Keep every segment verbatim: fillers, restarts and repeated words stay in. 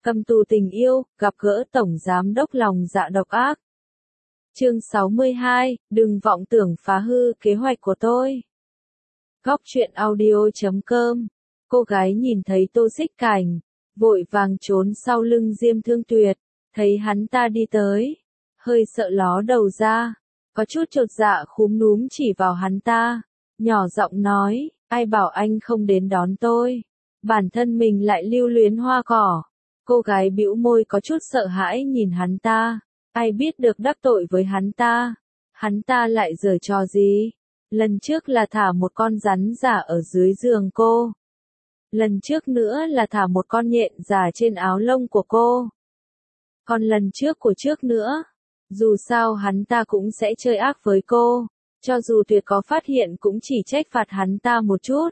Cầm tù tình yêu, gặp gỡ Tổng Giám đốc lòng dạ độc ác. Chương sáu mươi hai, đừng vọng tưởng phá hư kế hoạch của tôi. Góc truyện audio chấm com. Cô gái nhìn thấy Tô Xích Cảnh, vội vàng trốn sau lưng Diêm Thương Tuyệt, thấy hắn ta đi tới, hơi sợ ló đầu ra, có chút chột dạ khúm núm chỉ vào hắn ta, nhỏ giọng nói, ai bảo anh không đến đón tôi, bản thân mình lại lưu luyến hoa cỏ. Cô gái bĩu môi có chút sợ hãi nhìn hắn ta, ai biết được đắc tội với hắn ta, hắn ta lại giở trò gì, lần trước là thả một con rắn giả ở dưới giường cô. Lần trước nữa là thả một con nhện giả trên áo lông của cô. Còn lần trước của trước nữa, dù sao hắn ta cũng sẽ chơi ác với cô, cho dù Tuyệt có phát hiện cũng chỉ trách phạt hắn ta một chút.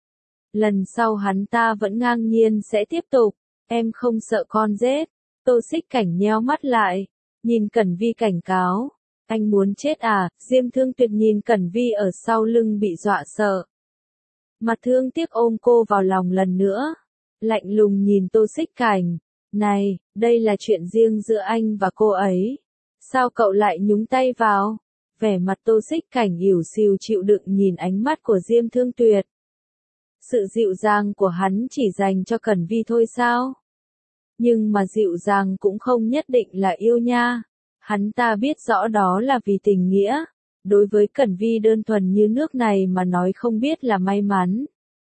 Lần sau hắn ta vẫn ngang nhiên sẽ tiếp tục, em không sợ con rết. Tô Xích Cảnh nheo mắt lại, nhìn Cẩn Vi cảnh cáo, anh muốn chết à? Diêm Thương Tuyệt nhìn Cẩn Vi ở sau lưng bị dọa sợ. Mặt thương tiếc ôm cô vào lòng lần nữa, lạnh lùng nhìn Tô Xích Cảnh, này, đây là chuyện riêng giữa anh và cô ấy, sao cậu lại nhúng tay vào? Vẻ mặt Tô Xích Cảnh ỉu xìu chịu đựng nhìn ánh mắt của Diêm Thương Tuyệt. Sự dịu dàng của hắn chỉ dành cho Cẩn Vi thôi sao? Nhưng mà dịu dàng cũng không nhất định là yêu nha, hắn ta biết rõ đó là vì tình nghĩa. Đối với Cẩn Vi đơn thuần như nước này mà nói không biết là may mắn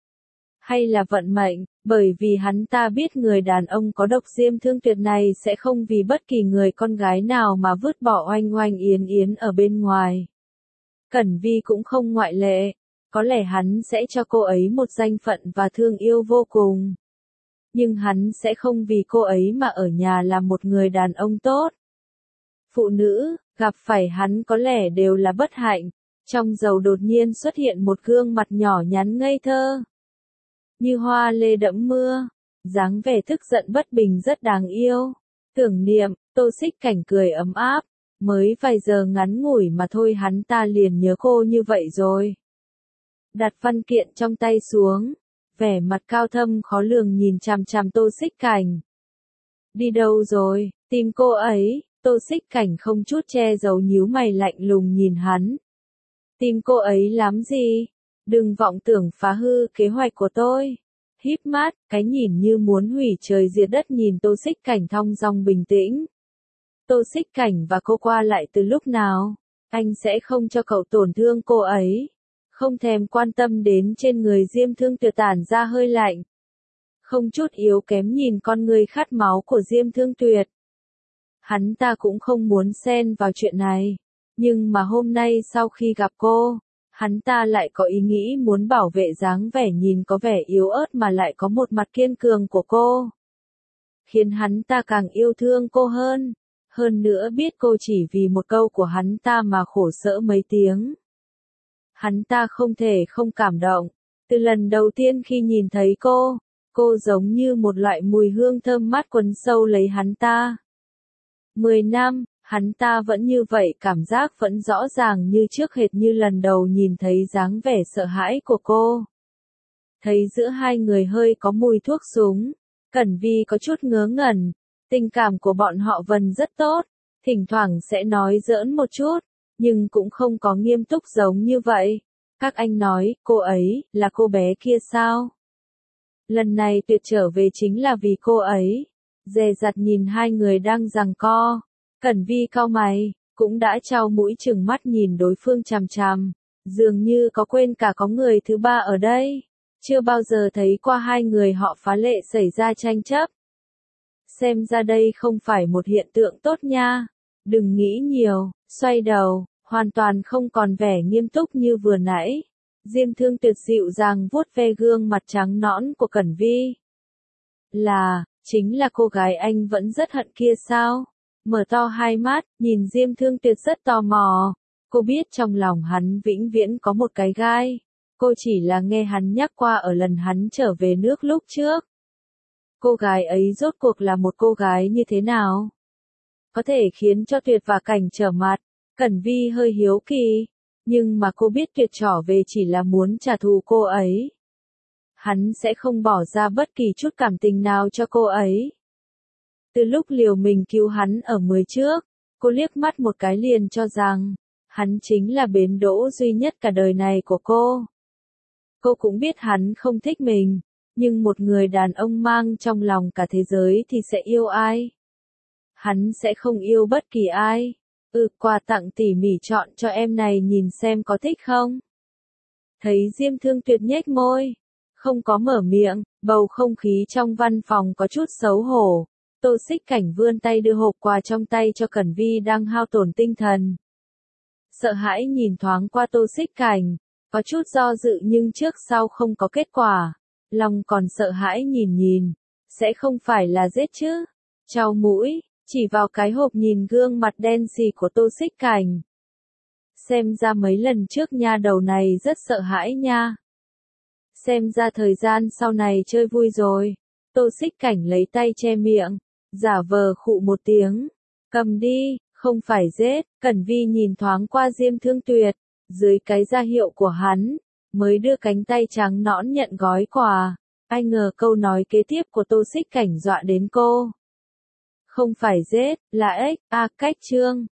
hay là vận mệnh, bởi vì hắn ta biết người đàn ông có độc Diêm Thương Tuyệt này sẽ không vì bất kỳ người con gái nào mà vứt bỏ oanh oanh yến yến ở bên ngoài. Cẩn Vi cũng không ngoại lệ, có lẽ hắn sẽ cho cô ấy một danh phận và thương yêu vô cùng. Nhưng hắn sẽ không vì cô ấy mà ở nhà làm một người đàn ông tốt. Phụ nữ, gặp phải hắn có lẽ đều là bất hạnh, trong dầu đột nhiên xuất hiện một gương mặt nhỏ nhắn ngây thơ. Như hoa lê đẫm mưa, dáng vẻ tức giận bất bình rất đáng yêu. Tưởng niệm, Tô Xích Cảnh cười ấm áp, mới vài giờ ngắn ngủi mà thôi hắn ta liền nhớ cô như vậy rồi. Đặt văn kiện trong tay xuống, vẻ mặt cao thâm khó lường nhìn chằm chằm Tô Xích Cảnh. Đi đâu rồi, tìm cô ấy? Tô Xích Cảnh không chút che giấu nhíu mày lạnh lùng nhìn hắn. Tìm cô ấy làm gì? Đừng vọng tưởng phá hư kế hoạch của tôi. Híp mắt, cái nhìn như muốn hủy trời diệt đất nhìn Tô Xích Cảnh thong dong bình tĩnh. Tô Xích Cảnh và cô qua lại từ lúc nào? Anh sẽ không cho cậu tổn thương cô ấy. Không thèm quan tâm đến trên người Diêm Thương Tuyệt tản ra hơi lạnh. Không chút yếu kém nhìn con người khát máu của Diêm Thương Tuyệt. Hắn ta cũng không muốn xen vào chuyện này, nhưng mà hôm nay sau khi gặp cô, hắn ta lại có ý nghĩ muốn bảo vệ dáng vẻ nhìn có vẻ yếu ớt mà lại có một mặt kiên cường của cô. Khiến hắn ta càng yêu thương cô hơn, hơn nữa biết cô chỉ vì một câu của hắn ta mà khổ sở mấy tiếng. Hắn ta không thể không cảm động, từ lần đầu tiên khi nhìn thấy cô, cô giống như một loại mùi hương thơm mát quấn sâu lấy hắn ta. Mười năm, hắn ta vẫn như vậy, cảm giác vẫn rõ ràng như trước hệt như lần đầu nhìn thấy dáng vẻ sợ hãi của cô. Thấy giữa hai người hơi có mùi thuốc súng, Cẩn Vi có chút ngớ ngẩn, tình cảm của bọn họ vốn rất tốt, thỉnh thoảng sẽ nói giỡn một chút, nhưng cũng không có nghiêm túc giống như vậy. Các anh nói, cô ấy, là cô bé kia sao? Lần này Tuyệt trở về chính là vì cô ấy. Dè dặt nhìn hai người đang giằng co, Cẩn Vi cau mày, cũng đã trao mũi chừng mắt nhìn đối phương chằm chằm, dường như có quên cả có người thứ ba ở đây, chưa bao giờ thấy qua hai người họ phá lệ xảy ra tranh chấp. Xem ra đây không phải một hiện tượng tốt nha, đừng nghĩ nhiều, xoay đầu, hoàn toàn không còn vẻ nghiêm túc như vừa nãy. Diêm Thương Tuyệt dịu dàng vuốt ve gương mặt trắng nõn của Cẩn Vi. Là, chính là cô gái anh vẫn rất hận kia sao? Mở to hai mắt, nhìn Diêm Thương Tuyệt rất tò mò. Cô biết trong lòng hắn vĩnh viễn có một cái gai. Cô chỉ là nghe hắn nhắc qua ở lần hắn trở về nước lúc trước. Cô gái ấy rốt cuộc là một cô gái như thế nào? Có thể khiến cho Tuyệt và Cảnh trở mặt. Cẩn Vi hơi hiếu kỳ. Nhưng mà cô biết Tuyệt trở về chỉ là muốn trả thù cô ấy. Hắn sẽ không bỏ ra bất kỳ chút cảm tình nào cho cô ấy. Từ lúc liều mình cứu hắn ở mới trước, cô liếc mắt một cái liền cho rằng, hắn chính là bến đỗ duy nhất cả đời này của cô. Cô cũng biết hắn không thích mình, nhưng một người đàn ông mang trong lòng cả thế giới thì sẽ yêu ai? Hắn sẽ không yêu bất kỳ ai. Ừ, quà tặng tỉ mỉ chọn cho em này nhìn xem có thích không? Thấy Diêm Thương Tuyệt nhếch môi, không có mở miệng, bầu không khí trong văn phòng có chút xấu hổ. Tô Xích Cảnh vươn tay đưa hộp quà trong tay cho Cẩn Vi đang hao tổn tinh thần. Sợ hãi nhìn thoáng qua Tô Xích Cảnh, có chút do dự nhưng trước sau không có kết quả. Lòng còn sợ hãi nhìn nhìn, sẽ không phải là giết chứ? Chau mũi, chỉ vào cái hộp nhìn gương mặt đen xì của Tô Xích Cảnh. Xem ra mấy lần trước nha đầu này rất sợ hãi nha. Xem ra thời gian sau này chơi vui rồi. Tô Xích Cảnh lấy tay che miệng, giả vờ khụ một tiếng. Cầm đi, không phải giết. Cẩn Vi nhìn thoáng qua Diêm Thương Tuyệt, dưới cái ra hiệu của hắn, mới đưa cánh tay trắng nõn nhận gói quà. Ai ngờ câu nói kế tiếp của Tô Xích Cảnh dọa đến cô. Không phải giết, là ếch, a cách chương.